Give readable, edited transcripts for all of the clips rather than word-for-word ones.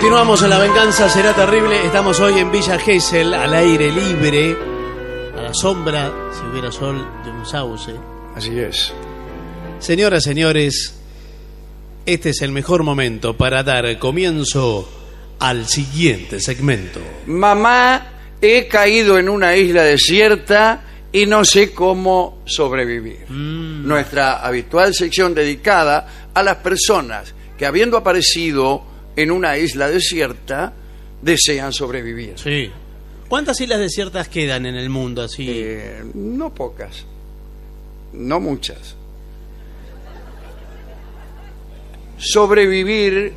Continuamos en La Venganza Será Terrible. Estamos hoy en Villa Gesell, al aire libre, a la sombra, si hubiera sol, de un sauce. Así es. Señoras, señores, este es el mejor momento para dar comienzo al siguiente segmento. Mamá, he caído en una isla desierta y no sé cómo sobrevivir. Nuestra habitual sección dedicada a las personas que, habiendo aparecido en una isla desierta, desean sobrevivir. Sí. ¿Cuántas islas desiertas quedan en el mundo así? No pocas, no muchas. Sobrevivir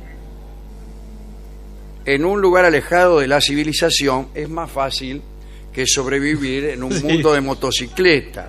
en un lugar alejado de la civilización es más fácil que sobrevivir en un mundo de motocicletas.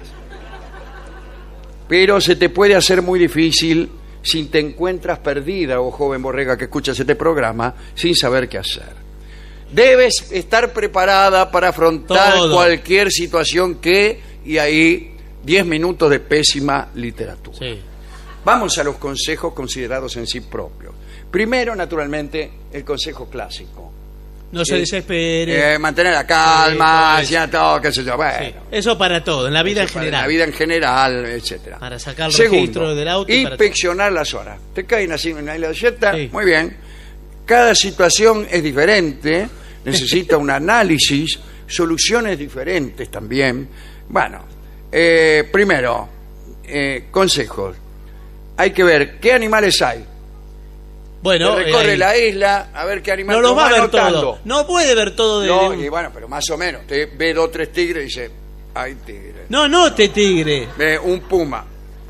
Pero se te puede hacer muy difícil si te encuentras perdida, o joven borrega que escuchas este programa, sin saber qué hacer. Debes estar preparada para afrontar cualquier situación y ahí 10 minutos de pésima literatura. Sí. Vamos a los consejos considerados en sí propios. Primero, naturalmente, el consejo clásico. No se desespere. Mantener la calma, Sí, ya todo, qué sé yo. Bueno, sí. Eso para todo, en la vida en para general. la vida en general, etcétera. Para sacar el Segundo, registro del auto. inspeccionar las horas. Te caen así en una isla desierta, Sí. muy bien. Cada situación es diferente, necesita un análisis, soluciones diferentes también. Bueno, primero, consejos. Hay que ver qué animales hay. Bueno, Te recorre la isla a ver qué animales. no los va a ver anotando. todo. No puede ver todo de... No, de un- y bueno, pero más o menos. Te ve 2 o 3 tigres y dice, hay tigres. No, te tigre. Ve un puma.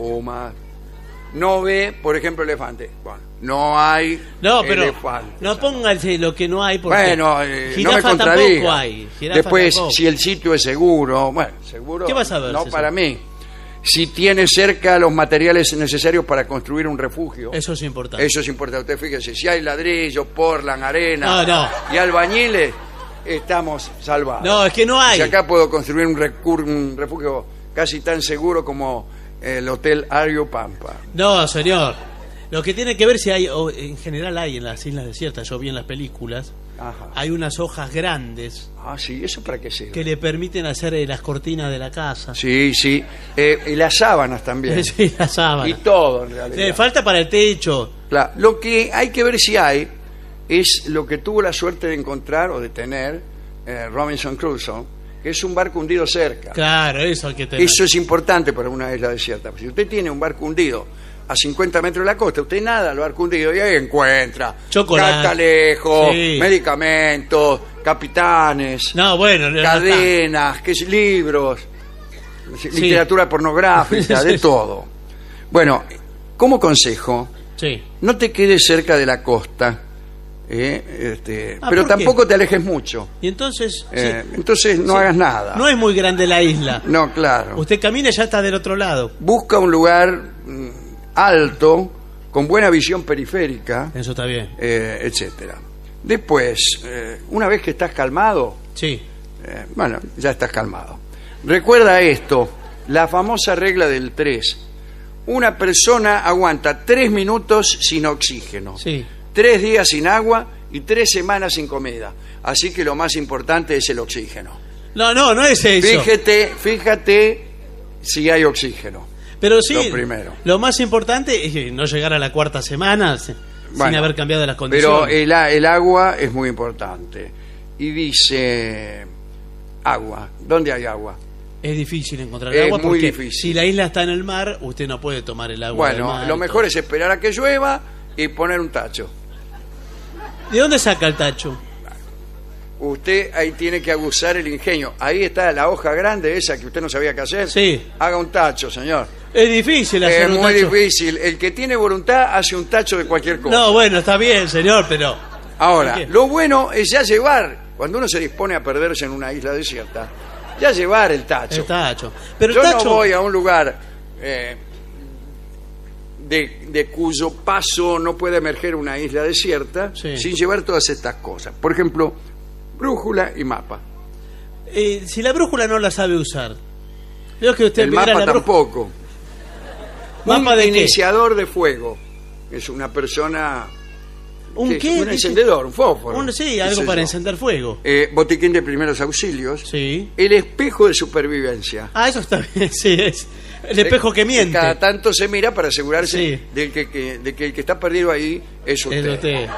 No ve, por ejemplo, elefante. Bueno, no hay No, pero elefante. no pónganse lo que no hay porque... Bueno, no me jirafa tampoco contradiga. hay. Jirafa Después, tampoco. si el sitio es seguro, bueno, seguro. ¿Qué vas a ver, No César? para mí. Si tiene cerca los materiales necesarios para construir un refugio. Eso es importante. Eso es importante. Usted fíjese, si hay ladrillos, portland, arena No. y albañiles, estamos salvados. No, es que no hay. Si acá puedo construir un refugio casi tan seguro como el Hotel Ario Pampa. No, señor. Lo que tiene que ver si hay, o en general hay en las islas desiertas, yo vi en las películas, Ajá. hay unas hojas grandes Ah, sí, ¿eso para qué sirve? que le permiten hacer las cortinas de la casa. Sí, sí. Y las sábanas también. Sí, las Y sábanas. todo, en realidad. Falta para el techo. Claro, lo que hay que ver si hay es lo que tuvo la suerte de encontrar o de tener Robinson Crusoe, que es un barco hundido cerca. Claro, eso hay que tener. Eso es importante para una isla desierta. Si usted tiene un barco hundido a 50 metros de la costa, usted nada al barco hundido y ahí encuentra Chocolate. catalejos, Sí. medicamentos, capitanes, No, bueno, no cadenas, libros, literatura pornográfica, de todo. Bueno, como consejo, está. Sí. no te quedes cerca de la costa, pero ¿por qué? tampoco te alejes mucho. Y entonces... Entonces no hagas nada. No es muy grande la isla. No, claro. Usted camina y ya está del otro lado. Busca un lugar alto, con buena visión periférica, Eso está bien. etcétera. Después, una vez que estás calmado, Sí. bueno, ya estás calmado. Recuerda esto, la famosa regla del 3. Una persona aguanta 3 minutos sin oxígeno, Sí. 3 días sin agua y 3 semanas sin comida. Así que lo más importante es el oxígeno. No es eso. Fíjate si hay oxígeno. Pero sí, Lo primero. lo más importante es no llegar a la 4ª semana sin Bueno, haber cambiado las Pero condiciones. el agua es muy importante. Y dice, agua. ¿Dónde hay agua? Es difícil encontrar Es agua muy porque difícil. si la isla está en el mar, usted no puede tomar el agua del Bueno, mar. lo y mejor todo. es esperar a que llueva y poner un tacho. ¿De dónde saca el tacho? Usted ahí tiene que abusar el ingenio. Ahí está la hoja grande esa que usted no sabía qué hacer. Sí. Haga un tacho, señor. Es difícil hacer Es un muy tacho. difícil. El que tiene voluntad hace un tacho de cualquier cosa. No, bueno, está bien, señor, pero... Ahora, ¿Por qué? lo bueno es ya llevar, cuando uno se dispone a perderse en una isla desierta, ya llevar el tacho. El tacho. Pero Yo el tacho... no voy a un lugar de cuyo paso no puede emerger una isla desierta Sí. sin llevar todas estas cosas. Por ejemplo, brújula y mapa. si la brújula no la sabe usar... Veo que usted El mira mapa la brújula... tampoco. ¿Mapa Un de qué? iniciador de fuego. Es una persona ¿Un qué? Un encendedor, un fósforo. Sí, algo para encender fuego. Botiquín de primeros auxilios. Sí. El espejo de supervivencia. Ah, eso está bien, sí, es el espejo que miente. Cada tanto se mira para asegurarse Sí. de que el que está perdido ahí es usted. Es usted.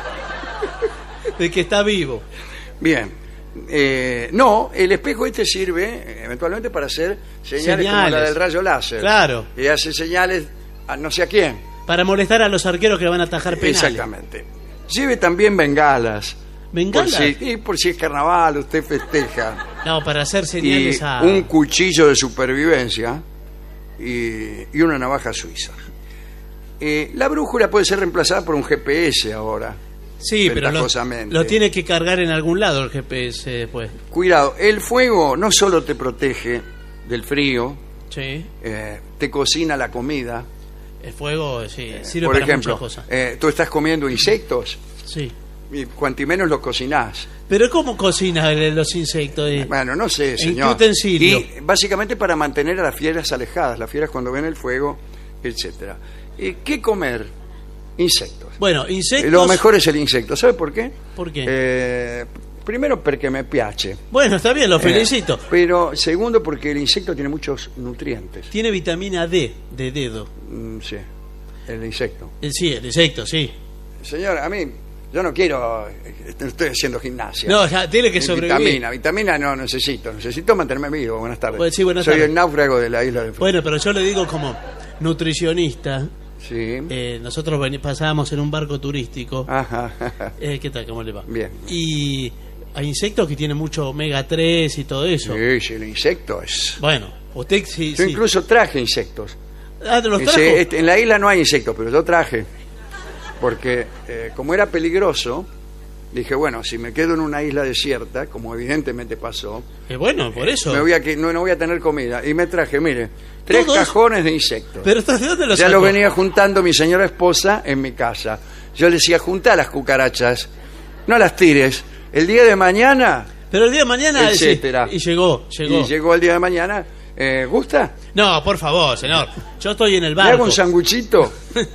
De que está vivo. Bien. No, el espejo este sirve eventualmente para hacer señales como la del rayo láser. Claro. Y hace señales a no sé a quién. Para molestar a los arqueros que van a atajar penales. Exactamente. Lleve también bengalas. ¿Bengalas? Por si es carnaval, usted festeja. No, para hacer Y señales a... un cuchillo de supervivencia y una navaja suiza. La brújula puede ser reemplazada por un GPS ahora. Sí, pero ventajosamente. lo tiene que cargar en algún lado el GPS después. Cuidado, el fuego no solo te protege del frío, Sí. te cocina la comida. El fuego, sí, sirve Por para ejemplo, muchas cosas. tú estás comiendo insectos Sí. y cuantimenos los cocinás. Pero ¿cómo cocina los insectos? Bueno, no sé, ¿En señor. qué utensilio? Y básicamente para mantener a las fieras alejadas, las fieras cuando ven el fuego, etcétera. ¿Qué comer? Insectos. Bueno, insectos... Lo mejor es el insecto. ¿Sabe por qué? ¿Por qué? Primero porque me piace. Bueno, está bien, lo felicito. Pero segundo porque el insecto tiene muchos nutrientes. Tiene vitamina D, de dedo. Sí, el insecto. Sí, el insecto, sí. Señor, a mí, yo no quiero, estoy haciendo gimnasia. No, ya tiene que sobrevivir. Vitamina no necesito mantenerme vivo. Buenas tardes. Pues sí, buenas Soy tardes. el náufrago de la isla de Flores. Bueno, pero yo le digo como nutricionista, Sí. nosotros pasábamos en un barco turístico. Ajá. ¿Qué tal? ¿Cómo le va? Bien. Y hay insectos que tienen mucho omega 3 y todo eso. Sí, el insecto es... Bueno, usted sí. Yo sí. incluso traje insectos. Ah, ¿te los trajo? En la isla no hay insectos, pero yo traje. Porque como era peligroso, dije, bueno, si me quedo en una isla desierta, como evidentemente pasó, Bueno, por eso. no voy a tener comida. Y me traje, mire, 3 ¿Todo eso? cajones de insectos. Pero ¿de dónde los Ya sacó? lo venía juntando mi señora esposa en mi casa. Yo le decía, junta las cucarachas, no las tires. El día de mañana, Pero el día de mañana... etcétera. Sí, y llegó. y llegó el día de mañana, ¿gusta? No, por favor, señor. Yo estoy en el ¿Le hago barco. un sanguchito?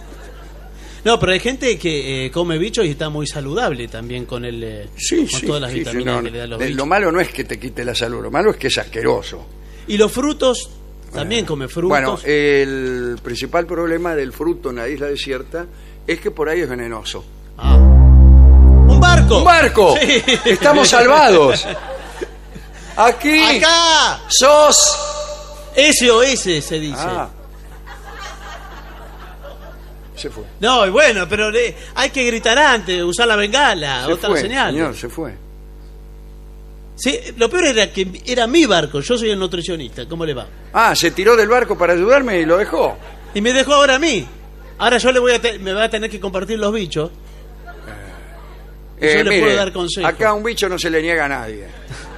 No, pero hay gente que come bichos y está muy saludable también con con todas las vitaminas que le dan los bichos. Lo malo no es que te quite la salud, lo malo es que es asqueroso. Y los frutos, también come frutos. Bueno, el principal problema del fruto en la isla desierta es que por ahí es venenoso. ¡Un barco! ¡Un barco! Sí. ¡Estamos salvados! ¡Aquí! ¡Acá! ¡Sos! SOS se dice. Ah. Se fue. No, y bueno, pero hay que gritar antes, usar la bengala, Se otra fue, señal. señor, se fue. Sí, lo peor era que era mi barco, yo soy el nutricionista, ¿cómo le va? Ah, se tiró del barco para ayudarme y lo dejó. Y me dejó ahora a mí. Ahora yo me va a tener que compartir los bichos. Yo le mire, puedo dar consejos. acá un bicho no se le niega a nadie.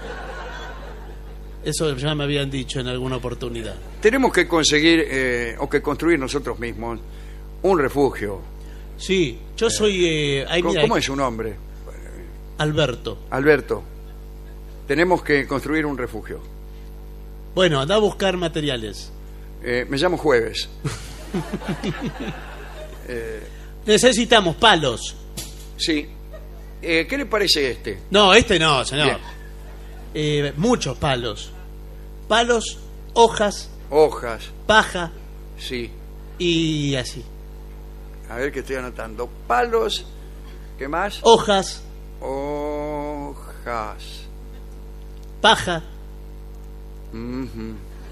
Eso ya me habían dicho en alguna oportunidad. Tenemos que conseguir o que construir nosotros mismos un refugio. Sí, yo soy... ¿Cómo es su nombre? Alberto. Alberto. Tenemos que construir un refugio. Bueno, anda a buscar materiales. Me llamo Jueves. Necesitamos palos. Sí. ¿Qué le parece este? No, este no, señor. Muchos palos. Palos, hojas, Hojas. paja Sí. y así. A ver que estoy anotando. Palos. ¿Qué más? Hojas, Hojas. paja. Ujú.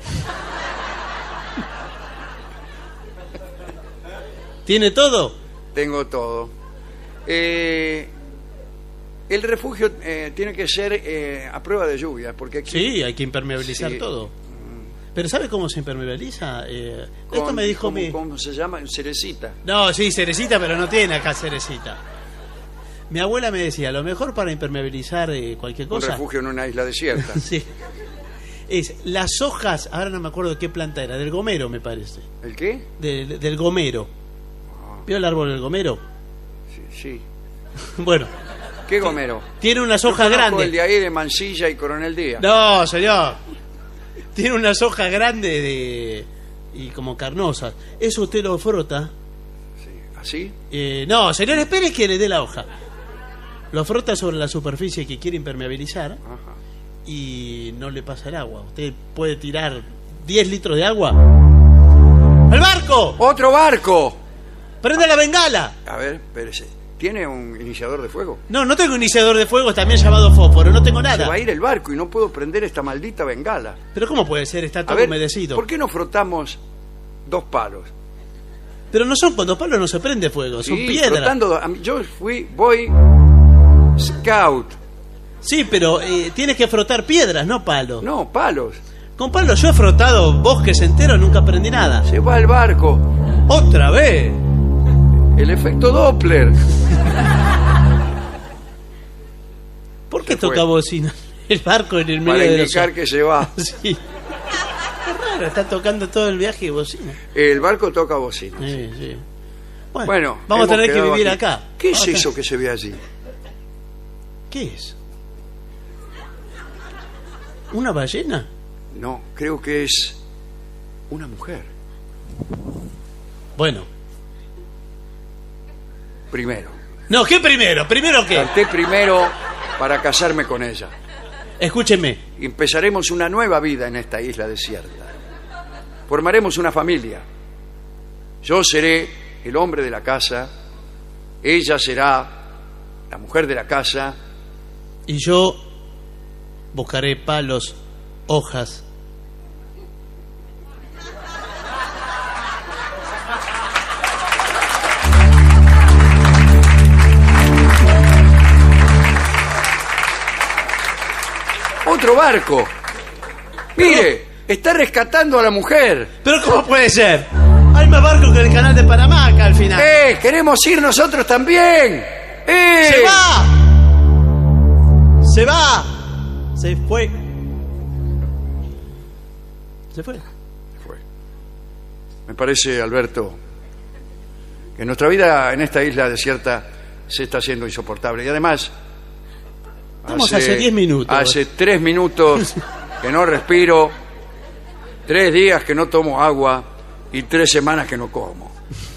¿Tiene todo? Tengo todo. El refugio tiene que ser a prueba de lluvia, porque aquí... Sí, hay que impermeabilizar Sí. todo. Pero ¿sabe cómo se impermeabiliza? Esto me dijo mi... ¿Cómo se llama? Cerecita. No, sí, cerecita, pero no tiene acá cerecita. Mi abuela me decía, lo mejor para impermeabilizar cualquier Un cosa... refugio en una isla desierta. Sí. Es las hojas, ahora no me acuerdo de qué planta era, del gomero me parece. ¿El qué? Del gomero. ¿Vio el árbol del gomero? Sí. Bueno, ¿Qué gomero? tiene unas Yo hojas conozco grandes. el de ahí de Mansilla y Coronel Díaz. No, señor. Tiene unas hojas grandes y como carnosas. Eso usted lo frota ¿sí? No, señor, espere que le dé la hoja. Lo frota sobre la superficie que quiere impermeabilizar. Ajá. Y no le pasa el agua. Usted puede tirar 10 litros de agua. ¡El barco! ¡Otro barco! ¡Prende la bengala! A ver, espérese. ¿Tiene un iniciador de fuego? No tengo iniciador de fuego, también llamado fósforo, no tengo Se nada. va a ir el barco y no puedo prender esta maldita bengala. Pero ¿cómo puede ser? Está A todo ver, humedecido. ¿por qué no frotamos 2 palos? Pero no son, con 2 palos no se prende fuego, son Sí, piedras. frotando. Yo fui Boy Scout. Sí, pero tienes que frotar piedras, no palos. No, palos. Con palos yo he frotado bosques enteros, nunca aprendí nada. Se va el barco. ¡Otra vez! El efecto Doppler. ¿Por qué Se fue. toca bocina el barco en el medio Para de indicar que se va. Sí. Es raro, está tocando todo el viaje bocina. El barco toca bocina. Sí, sí. Bueno, vamos a hemos tener que quedado vivir aquí. acá. ¿Qué es Vamos a eso que se ve allí? ¿Qué es? ¿Una ballena? No, creo que es una mujer. Bueno. Primero. No, ¿qué primero? ¿Primero qué? Canté primero para casarme con ella. Escúcheme. Y empezaremos una nueva vida en esta isla desierta. Formaremos una familia. Yo seré el hombre de la casa, ella será la mujer de la casa. Y yo buscaré palos, hojas. Otro barco. Mire, está rescatando a la mujer. ¿Pero cómo puede ser? Hay más barcos que el canal de Panamá acá al final. ¡Queremos ir nosotros también! ¡Se va! ¡Se va! Se fue. Se fue. Fue. Me parece, Alberto, que nuestra vida en esta isla desierta se está haciendo insoportable. Y además, Estamos hace 10 minutos. Hace 3 minutos que no respiro, 3 días que no tomo agua y 3 semanas que no como.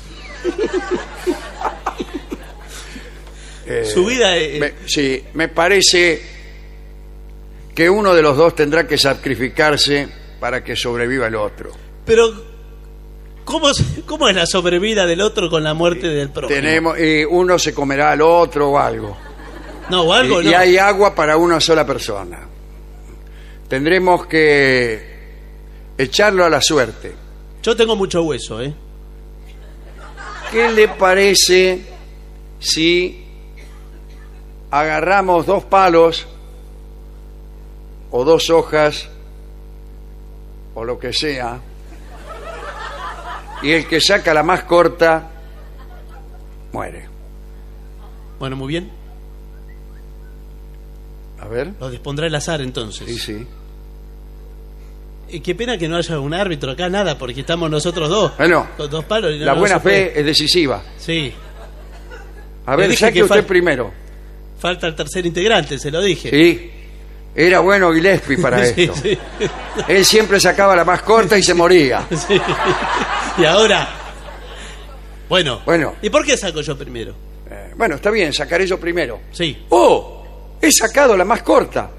Su vida Sí, me parece que uno de los dos tendrá que sacrificarse para que sobreviva el otro. Pero ¿cómo es la sobrevida del otro con la muerte del prójimo? Uno se comerá al otro o algo. No, o algo Y no. hay agua para una sola persona. Tendremos que echarlo a la suerte. Yo tengo mucho hueso, ¿eh? ¿Qué le parece si agarramos 2 palos o 2 hojas o lo que sea, y el que saca la más corta muere? Bueno, muy bien. A ver. Lo dispondrá el azar entonces. Sí, sí. Y qué pena que no haya un árbitro acá, nada, porque estamos nosotros dos. Bueno, Con 2 palos. Y la no buena se puede. fe es decisiva. Sí. A Le ver, dije saque que usted primero. Falta el tercer integrante, se lo dije. Sí. Era bueno Gillespie para Sí, esto. sí. Él siempre sacaba la más corta y se moría. Sí. Y ahora. Bueno. Bueno. ¿Y por qué saco yo primero? Bueno, está bien, sacaré yo primero. Sí. ¡Oh! He sacado la más corta.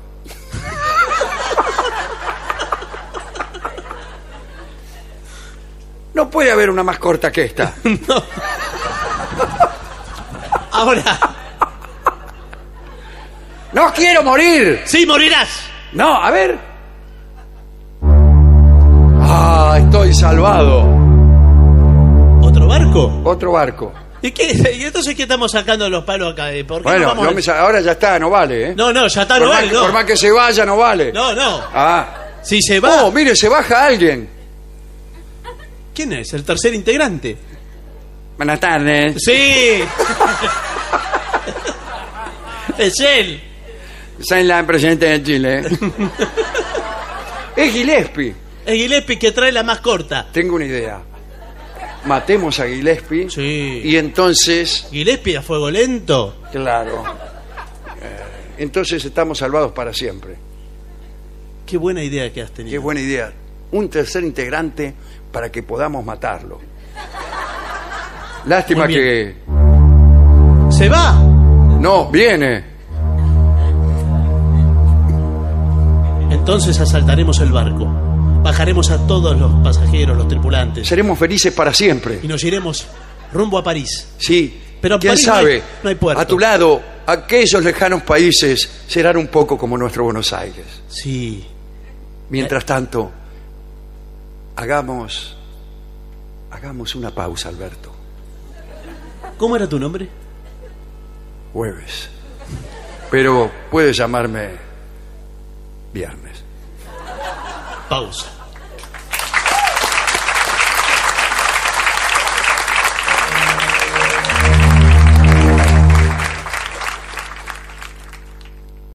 No puede haber una más corta que esta. No. Ahora. ¡No quiero morir! Sí, morirás. No, a ver. ¡Ah, estoy salvado! ¿Otro barco? Otro barco. ¿Y qué? ¿Y entonces qué estamos sacando los palos acá? ¿Por qué Bueno, no vamos ahora ya está, no vale, ¿eh? No, ya está, por, no más, vale, no. por más que se vaya, no vale. No. Ah. Si se va. Oh, mire, se baja alguien. ¿Quién es? ¿El tercer integrante? Buenas tardes. Sí. Es él. Soy la presidenta de Chile. Es Gillespie. Es Gillespie que trae la más corta. Tengo una idea. Matemos a Gillespie. Sí. Y entonces, Gillespie a fuego lento. claro, entonces estamos salvados para siempre. Qué buena idea que has tenido. Qué buena idea. Un tercer integrante para que podamos matarlo. Lástima Muy que... ¿Se va? No, viene. Entonces asaltaremos el barco. Bajaremos a todos los pasajeros, los tripulantes. Seremos felices para siempre. Y nos iremos rumbo a París. Sí, Pero quién París sabe, no hay puerto. a tu lado, aquellos lejanos países serán un poco como nuestro Buenos Aires. Sí. Mientras tanto, hagamos una pausa, Alberto. ¿Cómo era tu nombre? Jueves. Pero puedes llamarme viernes. Pausa.